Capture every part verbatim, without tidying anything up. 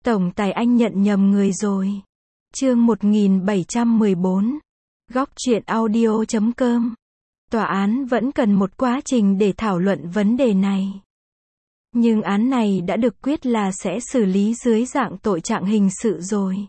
Tổng tài anh nhận nhầm người rồi. Chương một nghìn bảy trăm mười bốn. Góc truyện audio chấm com. Tòa án vẫn cần một quá trình để thảo luận vấn đề này. Nhưng án này đã được quyết là sẽ xử lý dưới dạng tội trạng hình sự rồi.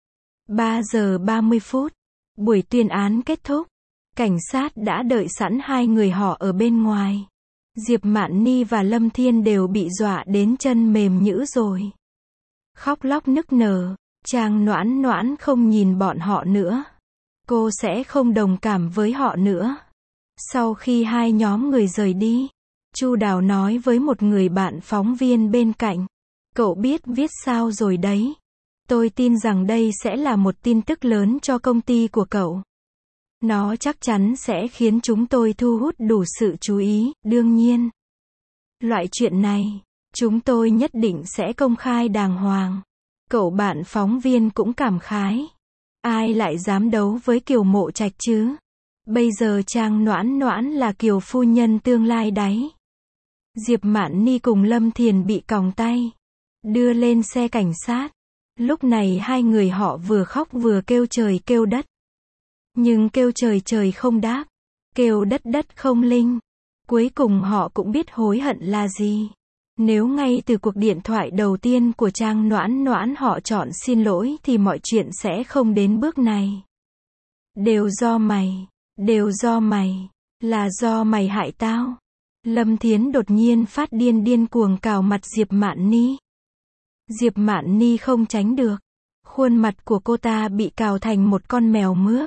ba giờ ba mươi phút. Buổi tuyên án kết thúc. Cảnh sát đã đợi sẵn hai người họ ở bên ngoài. Diệp Mạn Ni và Lâm Thiên đều bị dọa đến chân mềm nhũn rồi. Khóc lóc nức nở. Trang Noãn Noãn không nhìn bọn họ nữa. Cô sẽ không đồng cảm với họ nữa. Sau khi hai nhóm người rời đi, Chu Đào nói với một người bạn phóng viên bên cạnh. Cậu biết viết sao rồi đấy. Tôi tin rằng đây sẽ là một tin tức lớn cho công ty của cậu. Nó chắc chắn sẽ khiến chúng tôi thu hút đủ sự chú ý, đương nhiên. Loại chuyện này, chúng tôi nhất định sẽ công khai đàng hoàng. Cậu bạn phóng viên cũng cảm khái. Ai lại dám đấu với Kiều Mộ Trạch chứ? Bây giờ Trang Noãn Noãn là Kiều phu nhân tương lai đấy. Diệp Mạn Ni cùng Lâm Thiền bị còng tay, đưa lên xe cảnh sát. Lúc này hai người họ vừa khóc vừa kêu trời kêu đất. Nhưng kêu trời trời không đáp, kêu đất đất không linh. Cuối cùng họ cũng biết hối hận là gì. Nếu ngay từ cuộc điện thoại đầu tiên của Trang Noãn Noãn họ chọn xin lỗi thì mọi chuyện sẽ không đến bước này. Đều do mày, đều do mày, là do mày hại tao. Lâm Thiến đột nhiên phát điên điên cuồng cào mặt Diệp Mạn Ni. Diệp Mạn Ni không tránh được. Khuôn mặt của cô ta bị cào thành một con mèo mướp.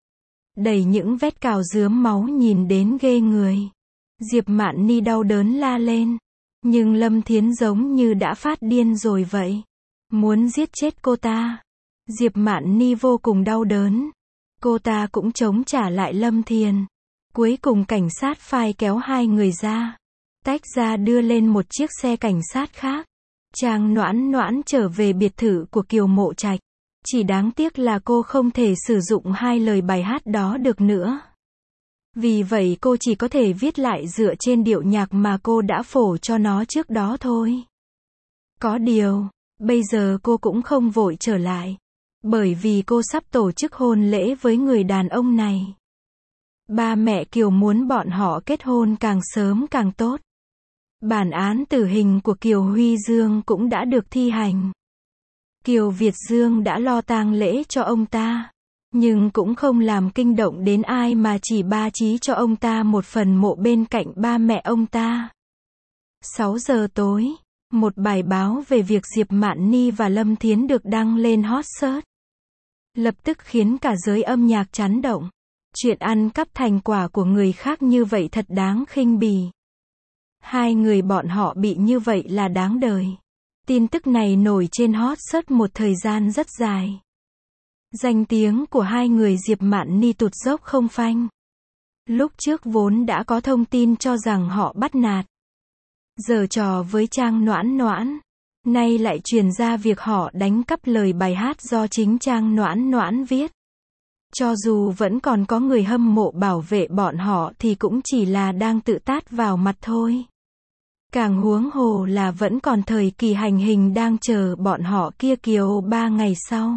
Đầy những vết cào rướm máu nhìn đến ghê người. Diệp Mạn Ni đau đớn la lên. Nhưng Lâm Thiến giống như đã phát điên rồi vậy. Muốn giết chết cô ta. Diệp Mạn Ni vô cùng đau đớn. Cô ta cũng chống trả lại Lâm Thiền. Cuối cùng cảnh sát phai kéo hai người ra. Tách ra đưa lên một chiếc xe cảnh sát khác. Trang Noãn Noãn trở về biệt thự của Kiều Mộ Trạch. Chỉ đáng tiếc là cô không thể sử dụng hai lời bài hát đó được nữa. Vì vậy cô chỉ có thể viết lại dựa trên điệu nhạc mà cô đã phổ cho nó trước đó thôi. Có điều, bây giờ cô cũng không vội trở lại. Bởi vì cô sắp tổ chức hôn lễ với người đàn ông này. Ba mẹ Kiều muốn bọn họ kết hôn càng sớm càng tốt. Bản án tử hình của Kiều Huy Dương cũng đã được thi hành. Kiều Việt Dương đã lo tang lễ cho ông ta. Nhưng cũng không làm kinh động đến ai mà chỉ ba chí cho ông ta một phần mộ bên cạnh ba mẹ ông ta. sáu giờ tối, một bài báo về việc Diệp Mạn Ni và Lâm Thiến được đăng lên hot search. Lập tức khiến cả giới âm nhạc chấn động. Chuyện ăn cắp thành quả của người khác như vậy thật đáng khinh bỉ. Hai người bọn họ bị như vậy là đáng đời. Tin tức này nổi trên hot search một thời gian rất dài. Danh tiếng của hai người Diệp Mạn Ni tụt dốc không phanh. Lúc trước vốn đã có thông tin cho rằng họ bắt nạt, giở trò với Trang Noãn Noãn. Nay lại truyền ra việc họ đánh cắp lời bài hát do chính Trang Noãn Noãn viết. Cho dù vẫn còn có người hâm mộ bảo vệ bọn họ thì cũng chỉ là đang tự tát vào mặt thôi. Càng huống hồ là vẫn còn thời kỳ hành hình đang chờ bọn họ kia kiều ba ngày sau.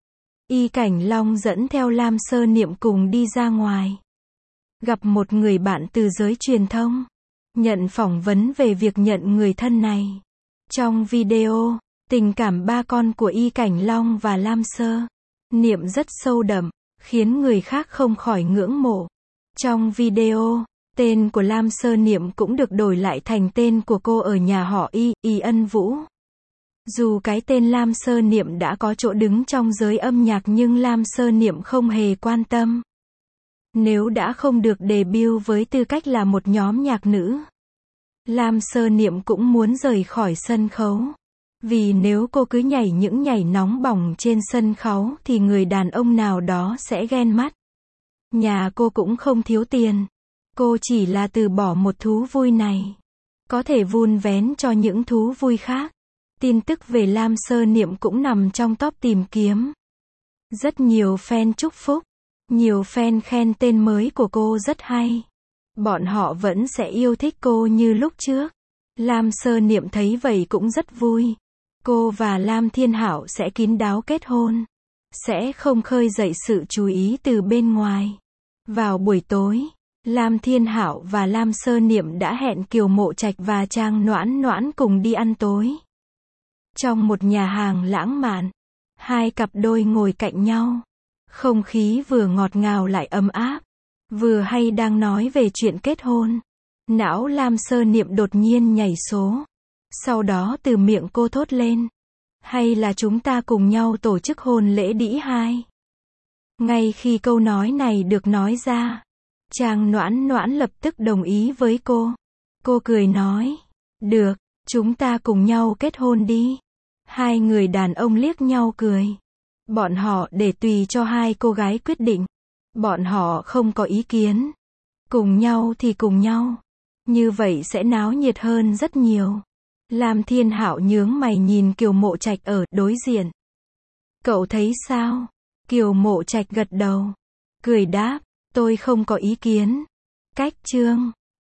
Y Cảnh Long dẫn theo Lam Sơ Niệm cùng đi ra ngoài. Gặp một người bạn từ giới truyền thông. Nhận phỏng vấn về việc nhận người thân này. Trong video, tình cảm ba con của Y Cảnh Long và Lam Sơ Niệm rất sâu đậm, khiến người khác không khỏi ngưỡng mộ. Trong video, tên của Lam Sơ Niệm cũng được đổi lại thành tên của cô ở nhà họ Y, Y Ân Vũ. Dù cái tên Lam Sơ Niệm đã có chỗ đứng trong giới âm nhạc nhưng Lam Sơ Niệm không hề quan tâm. Nếu đã không được debut với tư cách là một nhóm nhạc nữ, Lam Sơ Niệm cũng muốn rời khỏi sân khấu. Vì nếu cô cứ nhảy những nhảy nóng bỏng trên sân khấu thì người đàn ông nào đó sẽ ghen mắt. Nhà cô cũng không thiếu tiền. Cô chỉ là từ bỏ một thú vui này. Có thể vun vén cho những thú vui khác. Tin tức về Lam Sơ Niệm cũng nằm trong top tìm kiếm. Rất nhiều fan chúc phúc. Nhiều fan khen tên mới của cô rất hay. Bọn họ vẫn sẽ yêu thích cô như lúc trước. Lam Sơ Niệm thấy vậy cũng rất vui. Cô và Lam Thiên Hạo sẽ kín đáo kết hôn, sẽ không khơi dậy sự chú ý từ bên ngoài. Vào buổi tối, Lam Thiên Hạo và Lam Sơ Niệm đã hẹn Kiều Mộ Trạch và Trang Noãn Noãn cùng đi ăn tối. Trong một nhà hàng lãng mạn, hai cặp đôi ngồi cạnh nhau. Không khí vừa ngọt ngào lại ấm áp. Vừa hay đang nói về chuyện kết hôn. Não Lam Sơ Niệm đột nhiên nhảy số. Sau đó từ miệng cô thốt lên. Hay là chúng ta cùng nhau tổ chức hôn lễ đĩ hai? Ngay khi câu nói này được nói ra, Trang Noãn Noãn lập tức đồng ý với cô. Cô cười nói. Được, chúng ta cùng nhau kết hôn đi. Hai người đàn ông liếc nhau cười. Bọn họ để tùy cho hai cô gái quyết định. Bọn họ không có ý kiến. Cùng nhau thì cùng nhau. Như vậy sẽ náo nhiệt hơn rất nhiều. Lam Thiên Hạo nhướng mày nhìn Kiều Mộ Trạch ở đối diện. Cậu thấy sao? Kiều Mộ Trạch gật đầu. Cười đáp, tôi không có ý kiến. Cách chương